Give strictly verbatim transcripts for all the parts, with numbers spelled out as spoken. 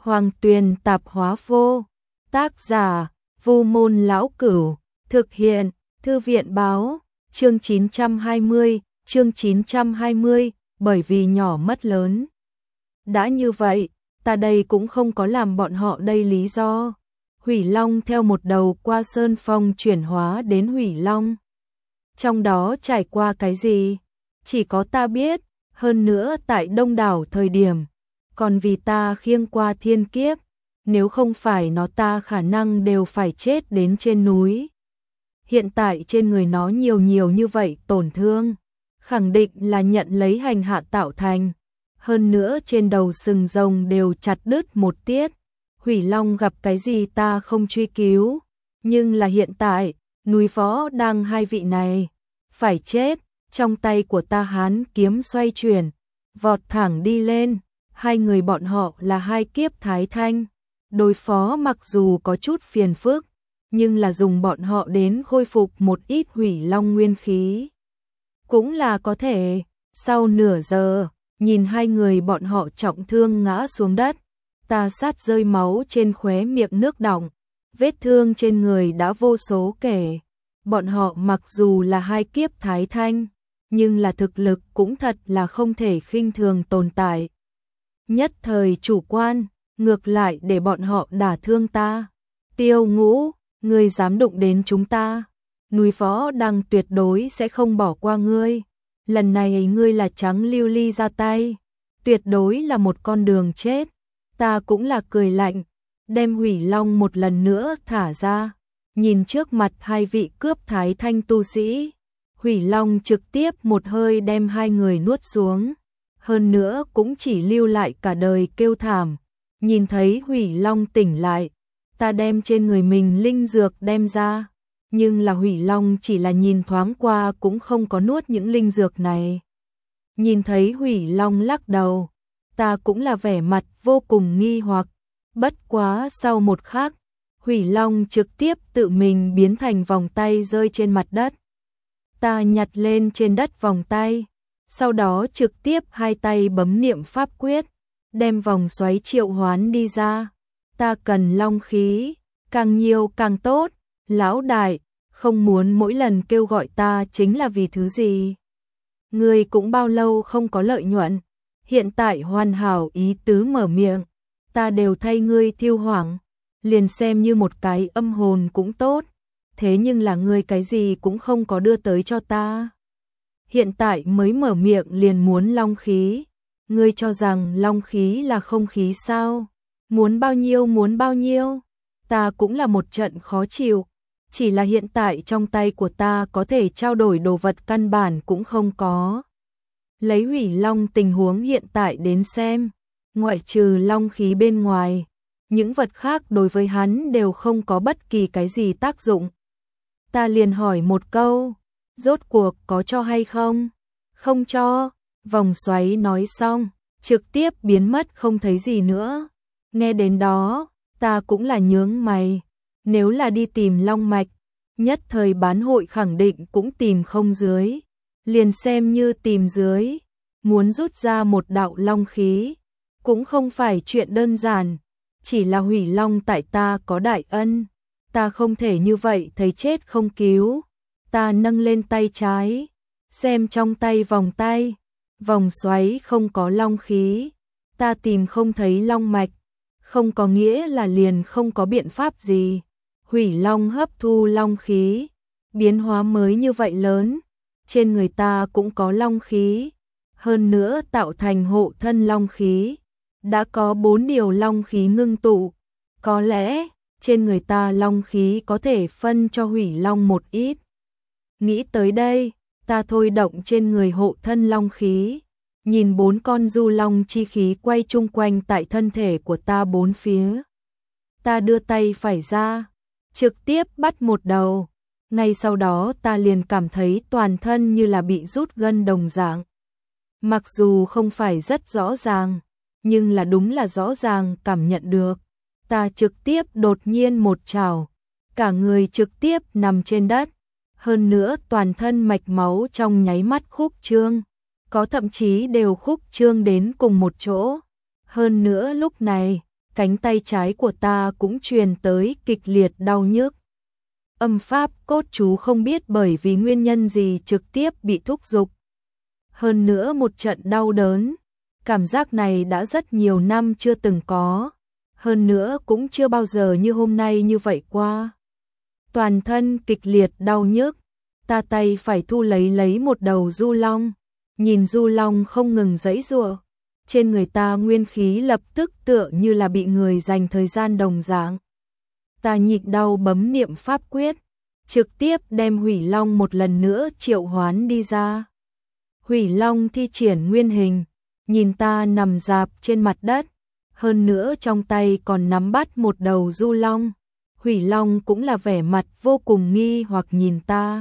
Hoàng Tuyền Tạp Hóa Vô. Tác giả Vu Môn Lão Cửu. Thực hiện Thư viện Báo. Chương chín trăm hai mươi. Chương chín trăm hai mươi. Bởi vì nhỏ mất lớn. Đã như vậy, ta đây cũng không có làm bọn họ đây lý do. Hủy Long theo một đầu qua Sơn Phong chuyển hóa đến Hủy Long. Trong đó trải qua cái gì? Chỉ có ta biết, hơn nữa tại đông đảo thời điểm. Còn vì ta khiêng qua thiên kiếp, nếu không phải nó ta khả năng đều phải chết đến trên núi. Hiện tại trên người nó nhiều nhiều như vậy tổn thương, khẳng định là nhận lấy hành hạ tạo thành. Hơn nữa trên đầu sừng rồng đều chặt đứt một tiết. Hủy Long gặp cái gì ta không truy cứu, nhưng là hiện tại, núi Võ Đăng hai vị này phải chết, trong tay của ta hán kiếm xoay chuyển, vọt thẳng đi lên. Hai người bọn họ là hai kiếp thái thanh, đối phó mặc dù có chút phiền phức, nhưng là dùng bọn họ đến khôi phục một ít Hủy Long nguyên khí cũng là có thể. Sau nửa giờ, nhìn hai người bọn họ trọng thương ngã xuống đất, ta sát rơi máu trên khóe miệng nước đọng, vết thương trên người đã vô số kể. Bọn họ mặc dù là hai kiếp thái thanh, nhưng là thực lực cũng thật là không thể khinh thường tồn tại. Nhất thời chủ quan, ngược lại để bọn họ đả thương ta. Tiêu Ngũ, ngươi dám đụng đến chúng ta, núi Võ Đăng tuyệt đối sẽ không bỏ qua ngươi. Lần này ngươi là trắng lưu ly ra tay, tuyệt đối là một con đường chết. Ta cũng là cười lạnh, đem Hủy Long một lần nữa thả ra. Nhìn trước mặt hai vị cướp thái thanh tu sĩ, Hủy Long trực tiếp một hơi đem hai người nuốt xuống. Hơn nữa cũng chỉ lưu lại cả đời kêu thảm. Nhìn thấy Hủy Long tỉnh lại, ta đem trên người mình linh dược đem ra. Nhưng là Hủy Long chỉ là nhìn thoáng qua cũng không có nuốt những linh dược này. Nhìn thấy Hủy Long lắc đầu, ta cũng là vẻ mặt vô cùng nghi hoặc. Bất quá sau một khắc, Hủy Long trực tiếp tự mình biến thành vòng tay rơi trên mặt đất. Ta nhặt lên trên đất vòng tay, sau đó trực tiếp hai tay bấm niệm pháp quyết, đem vòng xoáy triệu hoán đi ra. Ta cần long khí, càng nhiều càng tốt. Lão đại, không muốn mỗi lần kêu gọi ta chính là vì thứ gì? Ngươi cũng bao lâu không có lợi nhuận, hiện tại hoàn hảo ý tứ mở miệng, ta đều thay ngươi thiêu hoảng, liền xem như một cái âm hồn cũng tốt. Thế nhưng là ngươi cái gì cũng không có đưa tới cho ta. Hiện tại mới mở miệng liền muốn long khí. Ngươi cho rằng long khí là không khí sao? Muốn bao nhiêu muốn bao nhiêu? Ta cũng là một trận khó chịu. Chỉ là hiện tại trong tay của ta có thể trao đổi đồ vật căn bản cũng không có. Lấy Hủy Long tình huống hiện tại đến xem, ngoại trừ long khí bên ngoài, những vật khác đối với hắn đều không có bất kỳ cái gì tác dụng. Ta liền hỏi một câu, rốt cuộc có cho hay không? Không cho. Vòng xoáy nói xong, trực tiếp biến mất không thấy gì nữa. Nghe đến đó, ta cũng là nhướng mày. Nếu là đi tìm long mạch, nhất thời bán hội khẳng định cũng tìm không dưới. Liền xem như tìm dưới, muốn rút ra một đạo long khí, cũng không phải chuyện đơn giản. Chỉ là Hủy Long tại ta có đại ân, ta không thể như vậy thấy chết không cứu. Ta nâng lên tay trái, xem trong tay vòng tay, vòng xoáy không có long khí, ta tìm không thấy long mạch, không có nghĩa là liền không có biện pháp gì. Hủy Long hấp thu long khí, biến hóa mới như vậy lớn, trên người ta cũng có long khí, hơn nữa tạo thành hộ thân long khí, đã có bốn điều long khí ngưng tụ, có lẽ trên người ta long khí có thể phân cho Hủy Long một ít. Nghĩ tới đây, ta thôi động trên người hộ thân long khí, nhìn bốn con du long chi khí quay chung quanh tại thân thể của ta bốn phía. Ta đưa tay phải ra, trực tiếp bắt một đầu, ngay sau đó ta liền cảm thấy toàn thân như là bị rút gân đồng dạng. Mặc dù không phải rất rõ ràng, nhưng là đúng là rõ ràng cảm nhận được. Ta trực tiếp đột nhiên một trảo, cả người trực tiếp nằm trên đất, hơn nữa toàn thân mạch máu trong nháy mắt khúc trương, có thậm chí đều khúc trương đến cùng một chỗ. Hơn nữa lúc này, cánh tay trái của ta cũng truyền tới kịch liệt đau nhức. Âm pháp cốt chú không biết bởi vì nguyên nhân gì trực tiếp bị thúc giục. Hơn nữa một trận đau đớn, cảm giác này đã rất nhiều năm chưa từng có, hơn nữa cũng chưa bao giờ như hôm nay như vậy qua. Toàn thân kịch liệt đau nhức, ta tay phải thu lấy lấy một đầu du long, nhìn du long không ngừng giãy giụa, trên người ta nguyên khí lập tức tựa như là bị người dành thời gian đồng dạng. Ta nhịn đau bấm niệm pháp quyết, trực tiếp đem Hủy Long một lần nữa triệu hoán đi ra. Hủy Long thi triển nguyên hình, nhìn ta nằm rạp trên mặt đất, hơn nữa trong tay còn nắm bắt một đầu du long. Hủy Long cũng là vẻ mặt vô cùng nghi hoặc nhìn ta.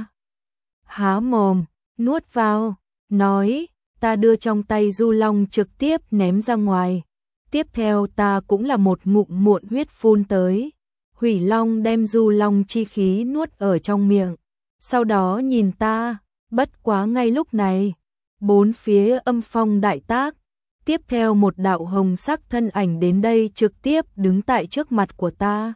Há mồm, nuốt vào, nói, ta đưa trong tay du long trực tiếp ném ra ngoài. Tiếp theo ta cũng là một ngụm muộn huyết phun tới. Hủy Long đem du long chi khí nuốt ở trong miệng. Sau đó nhìn ta, bất quá ngay lúc này, bốn phía âm phong đại tác. Tiếp theo một đạo hồng sắc thân ảnh đến đây trực tiếp đứng tại trước mặt của ta.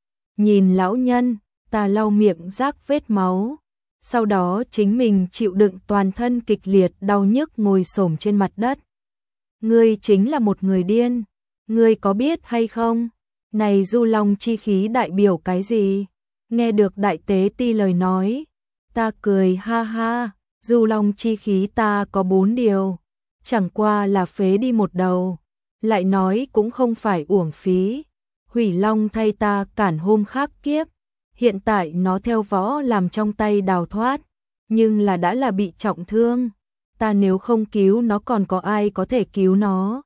Nhìn lão nhân, ta lau miệng rác vết máu. Sau đó chính mình chịu đựng toàn thân kịch liệt đau nhức ngồi xổm trên mặt đất. Ngươi chính là một người điên. Ngươi có biết hay không? Này du long chi khí đại biểu cái gì? Nghe được đại tế ti lời nói. Ta cười ha ha. Du long chi khí ta có bốn điều. Chẳng qua là phế đi một đầu. Lại nói cũng không phải uổng phí. Hủy Long thay ta cản hôm khác kiếp. Hiện tại nó theo võ làm trong tay đào thoát. Nhưng là đã là bị trọng thương. Ta nếu không cứu nó còn có ai có thể cứu nó.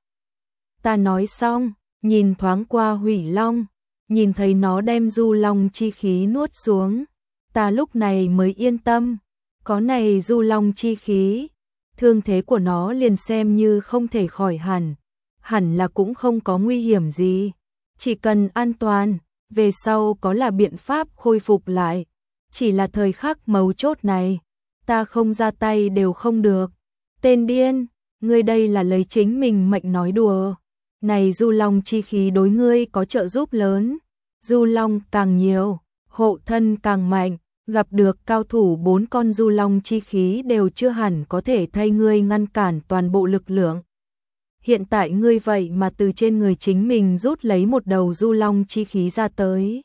Ta nói xong, nhìn thoáng qua Hủy Long. Nhìn thấy nó đem du long chi khí nuốt xuống. Ta lúc này mới yên tâm. Có này du long chi khí. Thương thế của nó liền xem như không thể khỏi hẳn. Hẳn là cũng không có nguy hiểm gì. Chỉ cần an toàn, về sau có là biện pháp khôi phục lại. Chỉ là thời khắc mấu chốt này, ta không ra tay đều không được. Tên điên, ngươi đây là lấy chính mình mệnh nói đùa. Này du long chi khí đối ngươi có trợ giúp lớn. Du long càng nhiều, hộ thân càng mạnh. Gặp được cao thủ bốn con du long chi khí đều chưa hẳn có thể thay ngươi ngăn cản toàn bộ lực lượng. Hiện tại ngươi vậy mà từ trên người chính mình rút lấy một đầu du long chi khí ra tới.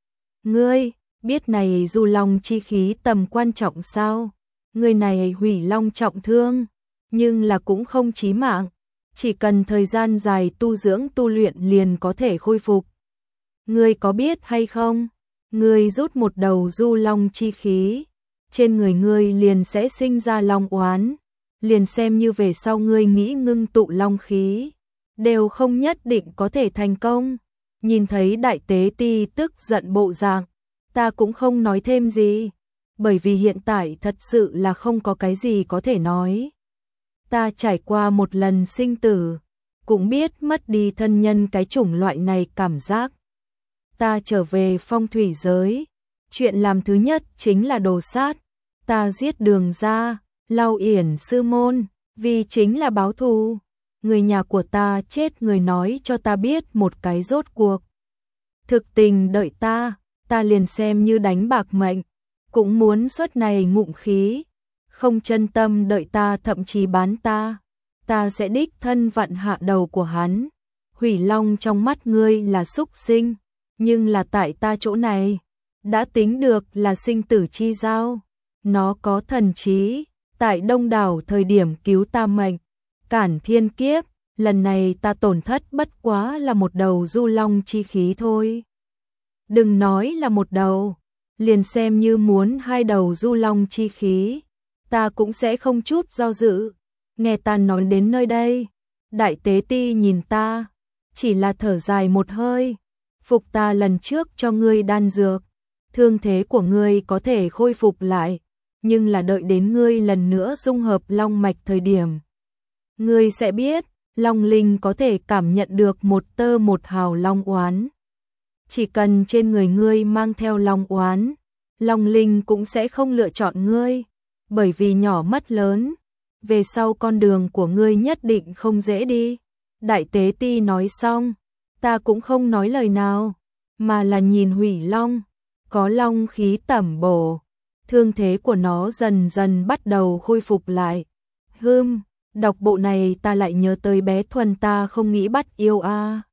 Ngươi, biết này du long chi khí tầm quan trọng sao? Ngươi này Hủy Long trọng thương, nhưng là cũng không chí mạng. Chỉ cần thời gian dài tu dưỡng tu luyện liền có thể khôi phục. Ngươi có biết hay không? Ngươi rút một đầu du long chi khí, trên người ngươi liền sẽ sinh ra long oán, liền xem như về sau ngươi nghĩ ngưng tụ long khí, đều không nhất định có thể thành công. Nhìn thấy đại tế ti tức giận bộ dạng, ta cũng không nói thêm gì, bởi vì hiện tại thật sự là không có cái gì có thể nói. Ta trải qua một lần sinh tử, cũng biết mất đi thân nhân cái chủng loại này cảm giác. Ta trở về phong thủy giới, chuyện làm thứ nhất chính là đồ sát. Ta giết Đường Gia, Lau Yển sư môn, vì chính là báo thù. Người nhà của ta chết người nói cho ta biết một cái rốt cuộc. Thực tình đợi ta, ta liền xem như đánh bạc mệnh, cũng muốn suốt này ngụm khí. Không chân tâm đợi ta thậm chí bán ta, ta sẽ đích thân vặn hạ đầu của hắn. Hủy Long trong mắt ngươi là súc sinh. Nhưng là tại ta chỗ này, đã tính được là sinh tử chi giao. Nó có thần trí, tại đông đảo thời điểm cứu ta mệnh, cản thiên kiếp, lần này ta tổn thất bất quá là một đầu du long chi khí thôi. Đừng nói là một đầu, liền xem như muốn hai đầu du long chi khí, ta cũng sẽ không chút do dự. Nghe ta nói đến nơi đây, đại tế ti nhìn ta, chỉ là thở dài một hơi. Phục ta lần trước cho ngươi đan dược, thương thế của ngươi có thể khôi phục lại, nhưng là đợi đến ngươi lần nữa dung hợp long mạch thời điểm. Ngươi sẽ biết, long linh có thể cảm nhận được một tơ một hào long oán. Chỉ cần trên người ngươi mang theo long oán, long linh cũng sẽ không lựa chọn ngươi, bởi vì nhỏ mất lớn, về sau con đường của ngươi nhất định không dễ đi. Đại tế ti nói xong, ta cũng không nói lời nào, mà là nhìn Hủy Long, có long khí tẩm bổ, thương thế của nó dần dần bắt đầu khôi phục lại. Hưm, đọc bộ này ta lại nhớ tới bé Thuần ta không nghĩ bắt yêu a. À.